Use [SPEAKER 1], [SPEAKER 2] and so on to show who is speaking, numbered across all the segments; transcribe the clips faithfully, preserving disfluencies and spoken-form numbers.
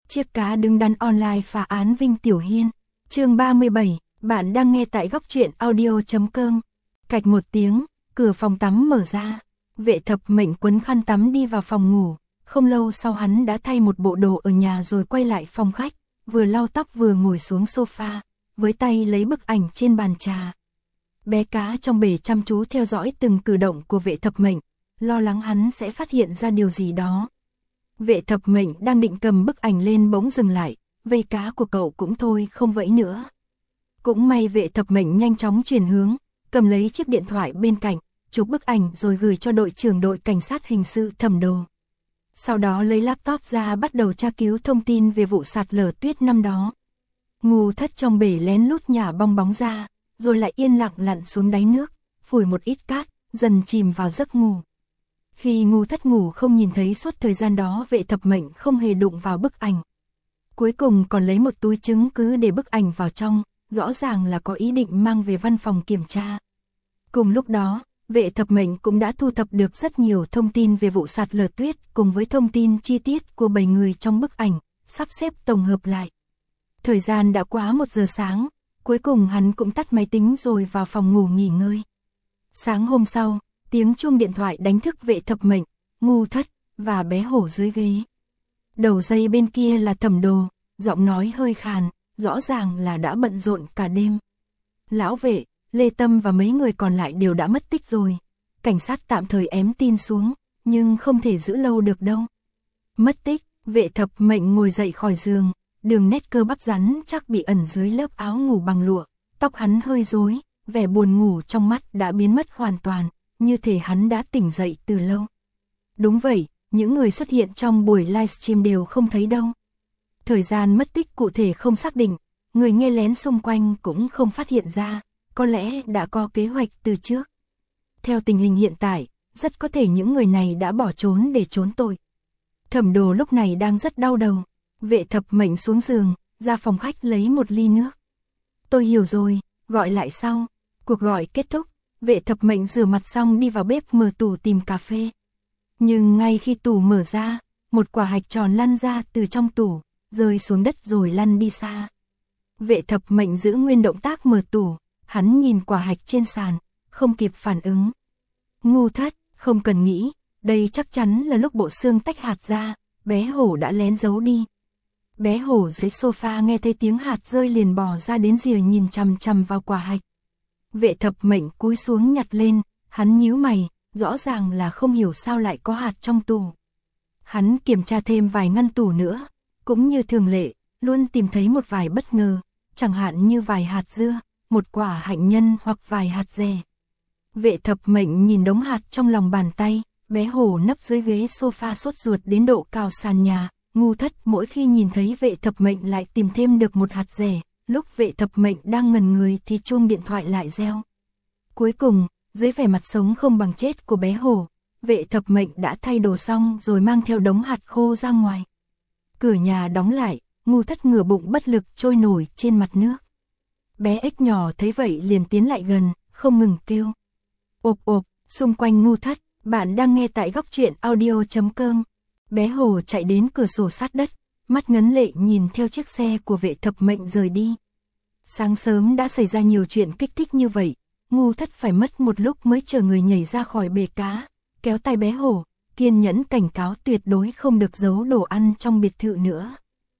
[SPEAKER 1] Chiếc cá đứng đắn online phá án Vinh Tiểu Hiên. Chương ba mươi bảy, bạn đang nghe tại góc truyện audio chấm com. Cạch một tiếng, cửa phòng tắm mở ra. Vệ Thập Mệnh quấn khăn tắm đi vào phòng ngủ. Không lâu sau hắn đã thay một bộ đồ ở nhà rồi quay lại phòng khách, vừa lau tóc vừa ngồi xuống sofa, với tay lấy bức ảnh trên bàn trà. Bé cá trong bể chăm chú theo dõi từng cử động của Vệ Thập Mệnh, lo lắng hắn sẽ phát hiện ra điều gì đó. Vệ Thập Mệnh đang định cầm bức ảnh lên bỗng dừng lại, vây cá của cậu cũng thôi không vẫy nữa. Cũng may Vệ Thập Mệnh nhanh chóng chuyển hướng, cầm lấy chiếc điện thoại bên cạnh, chụp bức ảnh rồi gửi cho đội trưởng đội cảnh sát hình sự Thẩm Đồ. Sau đó lấy laptop ra bắt đầu tra cứu thông tin về vụ sạt lở tuyết năm đó. Ngu Thất trong bể lén lút nhả bong bóng ra, rồi lại yên lặng lặn xuống đáy nước, phủi một ít cát, dần chìm vào giấc ngủ. Khi Ngu Thất ngủ không nhìn thấy suốt thời gian đó Vệ Thập Mệnh không hề đụng vào bức ảnh. Cuối cùng còn lấy một túi chứng cứ để bức ảnh vào trong, rõ ràng là có ý định mang về văn phòng kiểm tra. Cùng lúc đó, Vệ Thập Mệnh cũng đã thu thập được rất nhiều thông tin về vụ sạt lở tuyết cùng với thông tin chi tiết của bảy người trong bức ảnh, sắp xếp tổng hợp lại. Thời gian đã quá một giờ sáng, cuối cùng hắn cũng tắt máy tính rồi vào phòng ngủ nghỉ ngơi. Sáng hôm sau, tiếng chuông điện thoại đánh thức Vệ Thập Mệnh, Ngu Thất và bé hổ dưới ghế. Đầu dây bên kia là Thẩm Đồ, giọng nói hơi khàn, rõ ràng là đã bận rộn cả đêm. Lão Vệ, Lê Tâm và mấy người còn lại đều đã mất tích rồi. Cảnh sát tạm thời ém tin xuống, nhưng không thể giữ lâu được đâu. Mất tích, Vệ Thập Mệnh ngồi dậy khỏi giường, đường nét cơ bắp rắn chắc bị ẩn dưới lớp áo ngủ bằng lụa, tóc hắn hơi rối, vẻ buồn ngủ trong mắt đã biến mất hoàn toàn, như thể hắn đã tỉnh dậy từ lâu. Đúng vậy, những người xuất hiện trong buổi livestream đều không thấy đâu. Thời gian mất tích cụ thể không xác định, người nghe lén xung quanh cũng không phát hiện ra, có lẽ đã có kế hoạch từ trước. Theo tình hình hiện tại, rất có thể những người này đã bỏ trốn để trốn tội. Thẩm Đồ lúc này đang rất đau đầu. Vệ Thập Mệnh xuống giường, ra phòng khách lấy một ly nước. Tôi hiểu rồi, gọi lại sau. Cuộc gọi kết thúc, Vệ Thập Mệnh rửa mặt xong đi vào bếp mở tủ tìm cà phê. Nhưng ngay khi tủ mở ra, một quả hạch tròn lăn ra từ trong tủ, rơi xuống đất rồi lăn đi xa. Vệ Thập Mệnh giữ nguyên động tác mở tủ, hắn nhìn quả hạch trên sàn, không kịp phản ứng. Ngu Thất, không cần nghĩ, đây chắc chắn là lúc bộ xương tách hạt ra, bé hổ đã lén giấu đi. Bé hổ dưới sofa nghe thấy tiếng hạt rơi liền bò ra đến rìa nhìn chằm chằm vào quả hạch. Vệ Thập Mệnh cúi xuống nhặt lên, hắn nhíu mày, rõ ràng là không hiểu sao lại có hạt trong tủ. Hắn kiểm tra thêm vài ngăn tủ nữa, cũng như thường lệ, luôn tìm thấy một vài bất ngờ, chẳng hạn như vài hạt dưa, một quả hạnh nhân hoặc vài hạt dẻ. Vệ Thập Mệnh nhìn đống hạt trong lòng bàn tay, bé hổ nấp dưới ghế sofa sốt ruột đến độ cào sàn nhà. Ngu Thất mỗi khi nhìn thấy Vệ Thập Mệnh lại tìm thêm được một hạt dẻ, lúc Vệ Thập Mệnh đang ngẩn người thì chuông điện thoại lại reo. Cuối cùng, dưới vẻ mặt sống không bằng chết của bé hổ, Vệ Thập Mệnh đã thay đồ xong rồi mang theo đống hạt khô ra ngoài. Cửa nhà đóng lại, Ngu Thất ngửa bụng bất lực trôi nổi trên mặt nước. Bé ếch nhỏ thấy vậy liền tiến lại gần, không ngừng kêu. Ộp ộp, xung quanh Ngu Thất, bạn đang nghe tại góc truyện audio chấm com. Bé hổ chạy đến cửa sổ sát đất, mắt ngấn lệ nhìn theo chiếc xe của Vệ Thập Mệnh rời đi. Sáng sớm đã xảy ra nhiều chuyện kích thích như vậy, Ngu Thất phải mất một lúc mới chờ người nhảy ra khỏi bể cá, kéo tay bé hổ, kiên nhẫn cảnh cáo tuyệt đối không được giấu đồ ăn trong biệt thự nữa.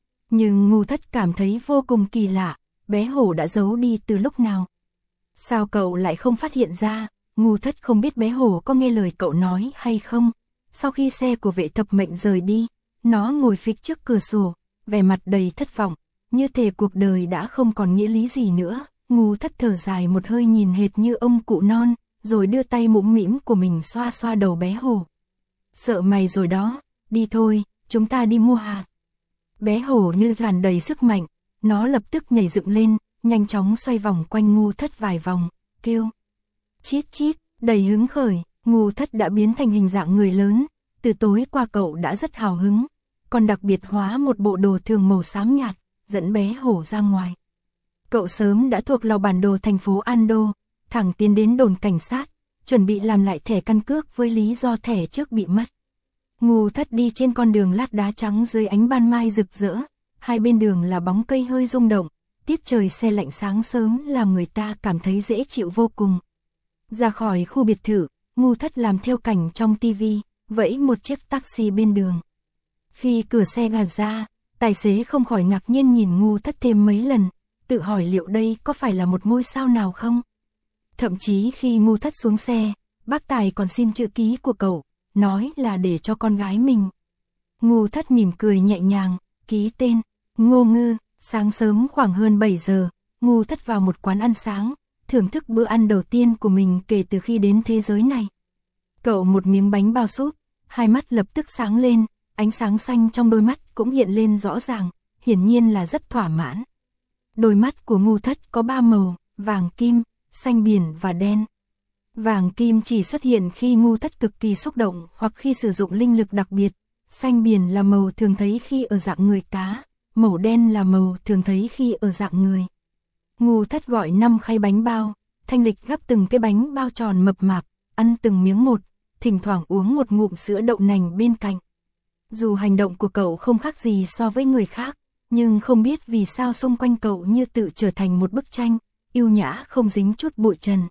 [SPEAKER 1] Nhưng Ngu Thất cảm thấy vô cùng kỳ lạ, bé hổ đã giấu đi từ lúc nào? Sao cậu lại không phát hiện ra? Ngu Thất không biết bé hổ có nghe lời cậu nói hay không. Sau khi xe của Vệ Thập Mệnh rời đi, nó ngồi phịch trước cửa sổ, vẻ mặt đầy thất vọng, như thể cuộc đời đã không còn nghĩa lý gì nữa. Ngu Thất thở dài một hơi nhìn hệt như ông cụ non, rồi đưa tay mũm mĩm của mình xoa xoa đầu bé hổ. Sợ mày rồi đó, đi thôi, chúng ta đi mua hạt. Bé hổ như tràn đầy sức mạnh, nó lập tức nhảy dựng lên, nhanh chóng xoay vòng quanh Ngu Thất vài vòng, kêu. Chít chít, đầy hứng khởi. Ngu Thất đã biến thành hình dạng người lớn, từ tối qua cậu đã rất hào hứng, còn đặc biệt hóa một bộ đồ thường màu xám nhạt, dẫn bé hổ ra ngoài. Cậu sớm đã thuộc lòng bản đồ thành phố Ando, thẳng tiến đến đồn cảnh sát, chuẩn bị làm lại thẻ căn cước với lý do thẻ trước bị mất. Ngu Thất đi trên con đường lát đá trắng dưới ánh ban mai rực rỡ, hai bên đường là bóng cây hơi rung động, tiết trời se lạnh sáng sớm làm người ta cảm thấy dễ chịu vô cùng. Ra khỏi khu biệt thự, Ngu Thất làm theo cảnh trong tivi, vẫy một chiếc taxi bên đường. Khi cửa xe gạt ra, tài xế không khỏi ngạc nhiên nhìn Ngu Thất thêm mấy lần, tự hỏi liệu đây có phải là một ngôi sao nào không? Thậm chí khi Ngu Thất xuống xe, bác tài còn xin chữ ký của cậu, nói là để cho con gái mình. Ngu Thất mỉm cười nhẹ nhàng, ký tên, Ngô Ngư. Sáng sớm khoảng hơn bảy giờ, Ngu Thất vào một quán ăn sáng, thưởng thức bữa ăn đầu tiên của mình kể từ khi đến thế giới này. Cậu một miếng bánh bao súp, hai mắt lập tức sáng lên, ánh sáng xanh trong đôi mắt cũng hiện lên rõ ràng, hiển nhiên là rất thỏa mãn. Đôi mắt của Ngu Thất có ba màu, vàng kim, xanh biển và đen. Vàng kim chỉ xuất hiện khi Ngu Thất cực kỳ xúc động hoặc khi sử dụng linh lực đặc biệt, xanh biển là màu thường thấy khi ở dạng người cá. Màu đen là màu thường thấy khi ở dạng người. Ngu Thất gọi năm khay bánh bao, Thanh Lịch gắp từng cái bánh bao tròn mập mạp, ăn từng miếng một, thỉnh thoảng uống một ngụm sữa đậu nành bên cạnh. Dù hành động của cậu không khác gì so với người khác, nhưng không biết vì sao xung quanh cậu như tự trở thành một bức tranh, yêu nhã không dính chút bụi trần.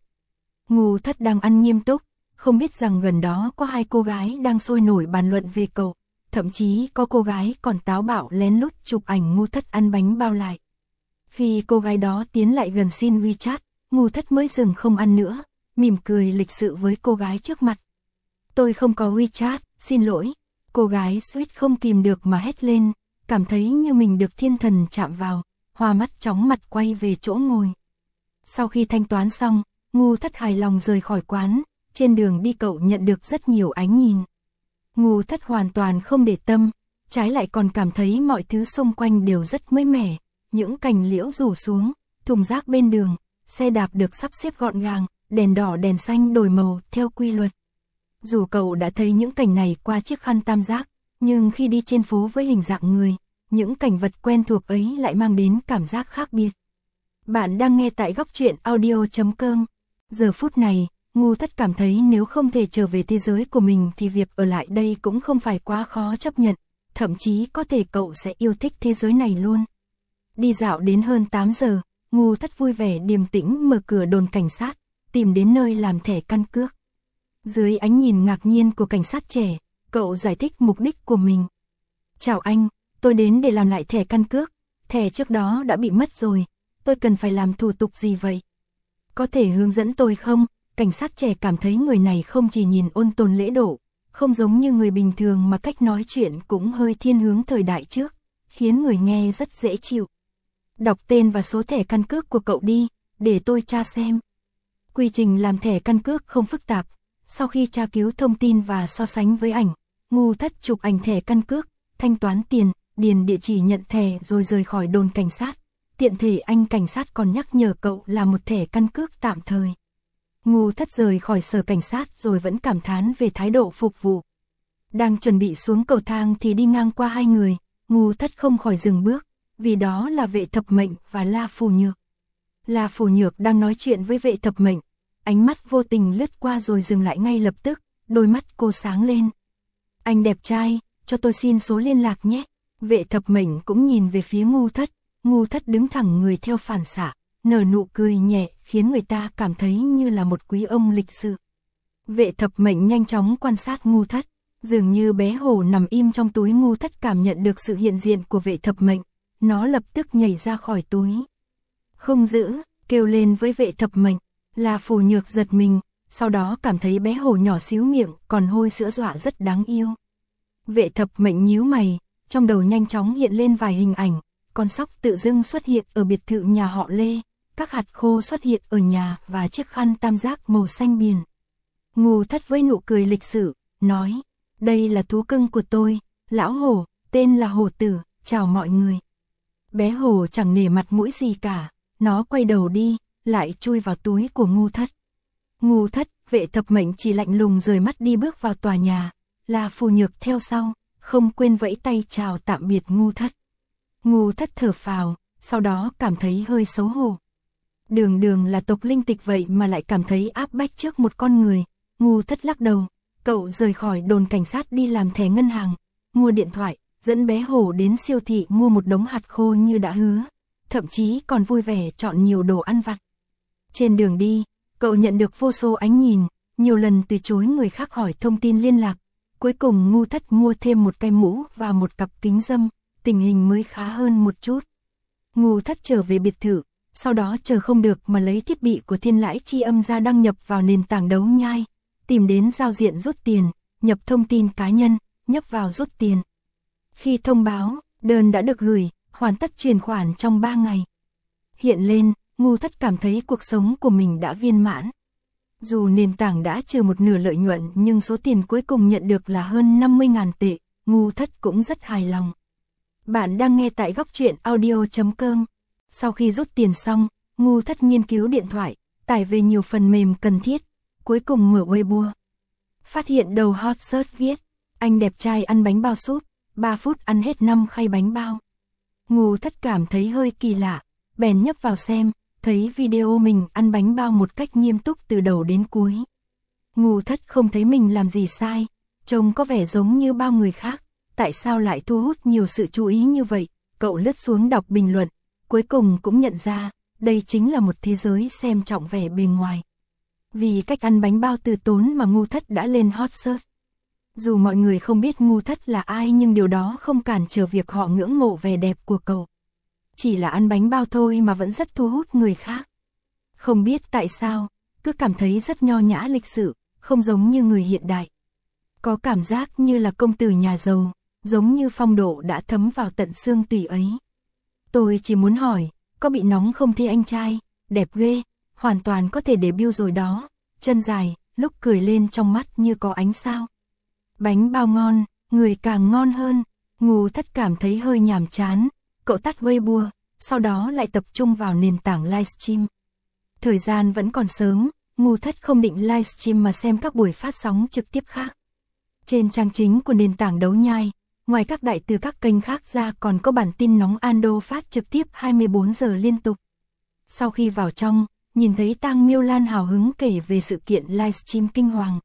[SPEAKER 1] Ngu Thất đang ăn nghiêm túc, không biết rằng gần đó có hai cô gái đang sôi nổi bàn luận về cậu. Thậm chí có cô gái còn táo bạo lén lút chụp ảnh Ngu Thất ăn bánh bao lại. Khi cô gái đó tiến lại gần xin WeChat, Ngu Thất mới dừng không ăn nữa, mỉm cười lịch sự với cô gái trước mặt. Tôi không có WeChat, xin lỗi. Cô gái suýt không kìm được mà hét lên, cảm thấy như mình được thiên thần chạm vào, hoa mắt chóng mặt quay về chỗ ngồi. Sau khi thanh toán xong, Ngu Thất hài lòng rời khỏi quán, trên đường đi cậu nhận được rất nhiều ánh nhìn. Ngu Thất hoàn toàn không để tâm, trái lại còn cảm thấy mọi thứ xung quanh đều rất mới mẻ, những cành liễu rủ xuống, thùng rác bên đường, xe đạp được sắp xếp gọn gàng, đèn đỏ đèn xanh đổi màu theo quy luật. Dù cậu đã thấy những cảnh này qua chiếc khăn tam giác, nhưng khi đi trên phố với hình dạng người, những cảnh vật quen thuộc ấy lại mang đến cảm giác khác biệt. Bạn đang nghe tại góc truyện audio chấm com. Giờ phút này, Ngu Thất cảm thấy nếu không thể trở về thế giới của mình thì việc ở lại đây cũng không phải quá khó chấp nhận, thậm chí có thể cậu sẽ yêu thích thế giới này luôn. Đi dạo đến hơn tám giờ, Ngu Thất vui vẻ điềm tĩnh mở cửa đồn cảnh sát, tìm đến nơi làm thẻ căn cước. Dưới ánh nhìn ngạc nhiên của cảnh sát trẻ, cậu giải thích mục đích của mình. Chào anh, tôi đến để làm lại thẻ căn cước, thẻ trước đó đã bị mất rồi, tôi cần phải làm thủ tục gì vậy? Có thể hướng dẫn tôi không? Cảnh sát trẻ cảm thấy người này không chỉ nhìn ôn tồn lễ độ, không giống như người bình thường mà cách nói chuyện cũng hơi thiên hướng thời đại trước, khiến người nghe rất dễ chịu. Đọc tên và số thẻ căn cước của cậu đi, để tôi tra xem. Quy trình làm thẻ căn cước không phức tạp, sau khi tra cứu thông tin và so sánh với ảnh, Ngu Thất chụp ảnh thẻ căn cước, thanh toán tiền, điền địa chỉ nhận thẻ rồi rời khỏi đồn cảnh sát. Tiện thể anh cảnh sát còn nhắc nhở cậu làm một thẻ căn cước tạm thời. Ngu Thất rời khỏi sở cảnh sát rồi vẫn cảm thán về thái độ phục vụ. Đang chuẩn bị xuống cầu thang thì đi ngang qua hai người, Ngu Thất không khỏi dừng bước, vì đó là Vệ Thập Mệnh và La Phù Nhược. La Phù Nhược đang nói chuyện với Vệ Thập Mệnh, ánh mắt vô tình lướt qua rồi dừng lại ngay lập tức, đôi mắt cô sáng lên. Anh đẹp trai, cho tôi xin số liên lạc nhé. Vệ Thập Mệnh cũng nhìn về phía Ngu Thất, Ngu Thất đứng thẳng người theo phản xạ, nở nụ cười nhẹ khiến người ta cảm thấy như là một quý ông lịch sự. Vệ Thập Mệnh nhanh chóng quan sát Ngu Thất, dường như bé hổ nằm im trong túi. Ngu Thất cảm nhận được sự hiện diện của Vệ Thập Mệnh, nó lập tức nhảy ra khỏi túi. Không giữ, kêu lên với Vệ Thập Mệnh. La Phù Nhược giật mình, sau đó cảm thấy bé hổ nhỏ xíu miệng còn hôi sữa dọa rất đáng yêu. Vệ Thập Mệnh nhíu mày, trong đầu nhanh chóng hiện lên vài hình ảnh, con sóc tự dưng xuất hiện ở biệt thự nhà họ Lê, các hạt khô xuất hiện ở nhà và chiếc khăn tam giác màu xanh biển. Ngu Thất với nụ cười lịch sự, nói, đây là thú cưng của tôi, lão hổ, tên là Hổ Tử, chào mọi người. Bé hổ chẳng nể mặt mũi gì cả, nó quay đầu đi, lại chui vào túi của Ngu Thất. Ngu Thất, Vệ Thập Mệnh chỉ lạnh lùng rời mắt đi bước vào tòa nhà, La Phù Nhược theo sau, không quên vẫy tay chào tạm biệt Ngu Thất. Ngu Thất thở phào, sau đó cảm thấy hơi xấu hổ. Đường đường là tộc linh tịch vậy mà lại cảm thấy áp bách trước một con người. Ngu Thất lắc đầu, cậu rời khỏi đồn cảnh sát đi làm thẻ ngân hàng, mua điện thoại, dẫn bé hổ đến siêu thị mua một đống hạt khô như đã hứa, thậm chí còn vui vẻ chọn nhiều đồ ăn vặt. Trên đường đi, cậu nhận được vô số ánh nhìn, nhiều lần từ chối người khác hỏi thông tin liên lạc. Cuối cùng Ngu Thất mua thêm một cái mũ và một cặp kính râm, tình hình mới khá hơn một chút. Ngu Thất trở về biệt thự, sau đó chờ không được mà lấy thiết bị của Thiên Lãi Chi Âm ra đăng nhập vào nền tảng đấu nhai, tìm đến giao diện rút tiền, nhập thông tin cá nhân, nhấp vào rút tiền. Khi thông báo, đơn đã được gửi, hoàn tất chuyển khoản trong ba ngày. Hiện lên, Ngu Thất cảm thấy cuộc sống của mình đã viên mãn. Dù nền tảng đã trừ một nửa lợi nhuận nhưng số tiền cuối cùng nhận được là hơn năm mươi nghìn tệ, Ngu Thất cũng rất hài lòng. Bạn đang nghe tại góc truyện audio chấm com. Sau khi rút tiền xong, Ngu Thất nghiên cứu điện thoại, tải về nhiều phần mềm cần thiết, cuối cùng mở Weibo. Phát hiện đầu hot search viết, anh đẹp trai ăn bánh bao súp, ba phút ăn hết năm khay bánh bao. Ngu Thất cảm thấy hơi kỳ lạ, bèn nhấp vào xem, thấy video mình ăn bánh bao một cách nghiêm túc từ đầu đến cuối. Ngu Thất không thấy mình làm gì sai, trông có vẻ giống như bao người khác, tại sao lại thu hút nhiều sự chú ý như vậy? Cậu lướt xuống đọc bình luận, cuối cùng cũng nhận ra, đây chính là một thế giới xem trọng vẻ bề ngoài. Vì cách ăn bánh bao từ tốn mà Ngu Thất đã lên hot search. Dù mọi người không biết Ngu Thất là ai nhưng điều đó không cản trở việc họ ngưỡng mộ vẻ đẹp của cậu. Chỉ là ăn bánh bao thôi mà vẫn rất thu hút người khác. Không biết tại sao, cứ cảm thấy rất nho nhã lịch sự, không giống như người hiện đại. Có cảm giác như là công tử nhà giàu, giống như phong độ đã thấm vào tận xương tủy ấy. Tôi chỉ muốn hỏi, có bị nóng không thế anh trai, đẹp ghê, hoàn toàn có thể debut rồi đó, chân dài, lúc cười lên trong mắt như có ánh sao. Bánh bao ngon, người càng ngon hơn. Ngu Thất cảm thấy hơi nhàm chán, cậu tắt Weibo, sau đó lại tập trung vào nền tảng livestream. Thời gian vẫn còn sớm, Ngu Thất không định livestream mà xem các buổi phát sóng trực tiếp khác. Trên trang chính của nền tảng đấu nhai, ngoài các đại từ các kênh khác ra còn có bản tin nóng Ando phát trực tiếp hai mươi bốn giờ liên tục. Sau khi vào trong, nhìn thấy Tang Miêu Lan hào hứng kể về sự kiện livestream kinh hoàng.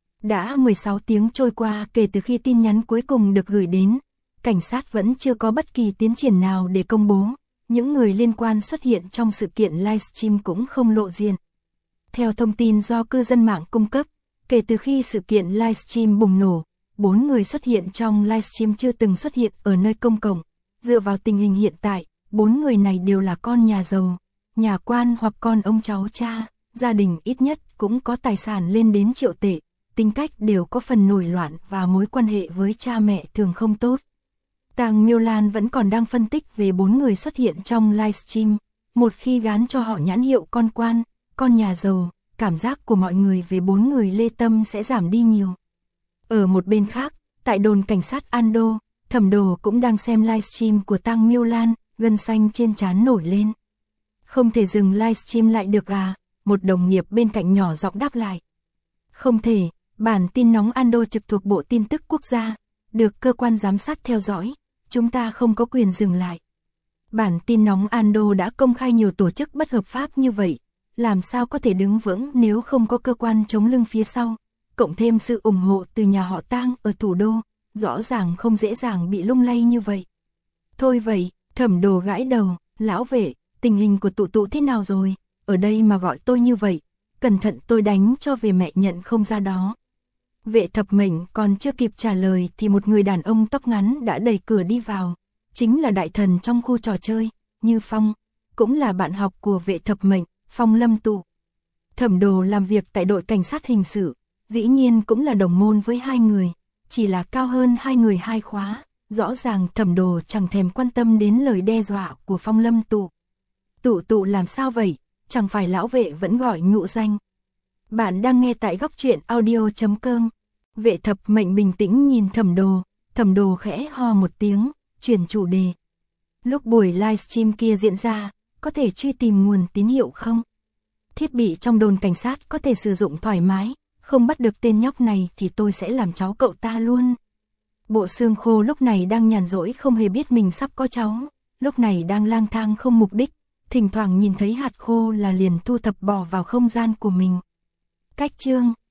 [SPEAKER 1] Đã mười sáu tiếng trôi qua kể từ khi tin nhắn cuối cùng được gửi đến, cảnh sát vẫn chưa có bất kỳ tiến triển nào để công bố, những người liên quan xuất hiện trong sự kiện livestream cũng không lộ diện. Theo thông tin do cư dân mạng cung cấp, kể từ khi sự kiện livestream bùng nổ, bốn người xuất hiện trong livestream chưa từng xuất hiện ở nơi công cộng. Dựa vào tình hình hiện tại, bốn người này đều là con nhà giàu, nhà quan hoặc con ông cháu cha, gia đình ít nhất cũng có tài sản lên đến triệu tệ, tính cách đều có phần nổi loạn và mối quan hệ với cha mẹ thường không tốt. Tang Miêu Lan vẫn còn đang phân tích về bốn người xuất hiện trong livestream, một khi gán cho họ nhãn hiệu con quan, con nhà giàu, cảm giác của mọi người về bốn người Lê Tâm sẽ giảm đi nhiều. Ở một bên khác, tại đồn cảnh sát Ando, Thẩm Đồ cũng đang xem livestream của Tang Miêu Lan, gân xanh trên trán nổi lên. Không thể dừng livestream lại được à? Một đồng nghiệp bên cạnh nhỏ giọng đáp lại. Không thể, bản tin nóng Ando trực thuộc Bộ Tin tức Quốc gia, được cơ quan giám sát theo dõi, chúng ta không có quyền dừng lại. Bản tin nóng Ando đã công khai nhiều tổ chức bất hợp pháp như vậy, làm sao có thể đứng vững nếu không có cơ quan chống lưng phía sau, cộng thêm sự ủng hộ từ nhà họ Tang ở thủ đô, rõ ràng không dễ dàng bị lung lay như vậy. Thôi vậy, Thẩm Đồ gãi đầu, lão vệ, tình hình của tụ tụ thế nào rồi, ở đây mà gọi tôi như vậy, cẩn thận tôi đánh cho về mẹ nhận không ra đó. Vệ Thập Mệnh còn chưa kịp trả lời thì một người đàn ông tóc ngắn đã đẩy cửa đi vào, chính là đại thần trong khu trò chơi, Như Phong, cũng là bạn học của Vệ Thập Mệnh, Phong Lâm Tụ. Thẩm Đồ làm việc tại đội cảnh sát hình sự, dĩ nhiên cũng là đồng môn với hai người, chỉ là cao hơn hai người hai khóa, rõ ràng Thẩm Đồ chẳng thèm quan tâm đến lời đe dọa của Phong Lâm Tụ. Tụ tụ làm sao vậy, chẳng phải lão vệ vẫn gọi nhụ danh. Bạn đang nghe tại góc truyện audio chấm com. Vệ Thập Mệnh bình tĩnh nhìn Thẩm Đồ, Thẩm Đồ khẽ ho một tiếng, chuyển chủ đề. Lúc buổi livestream kia diễn ra, có thể truy tìm nguồn tín hiệu không? Thiết bị trong đồn cảnh sát có thể sử dụng thoải mái, không bắt được tên nhóc này thì tôi sẽ làm cháu cậu ta luôn. Bộ xương khô lúc này đang nhàn rỗi không hề biết mình sắp có cháu, lúc này đang lang thang không mục đích, thỉnh thoảng nhìn thấy hạt khô là liền thu thập bỏ vào không gian của mình. Cách chương,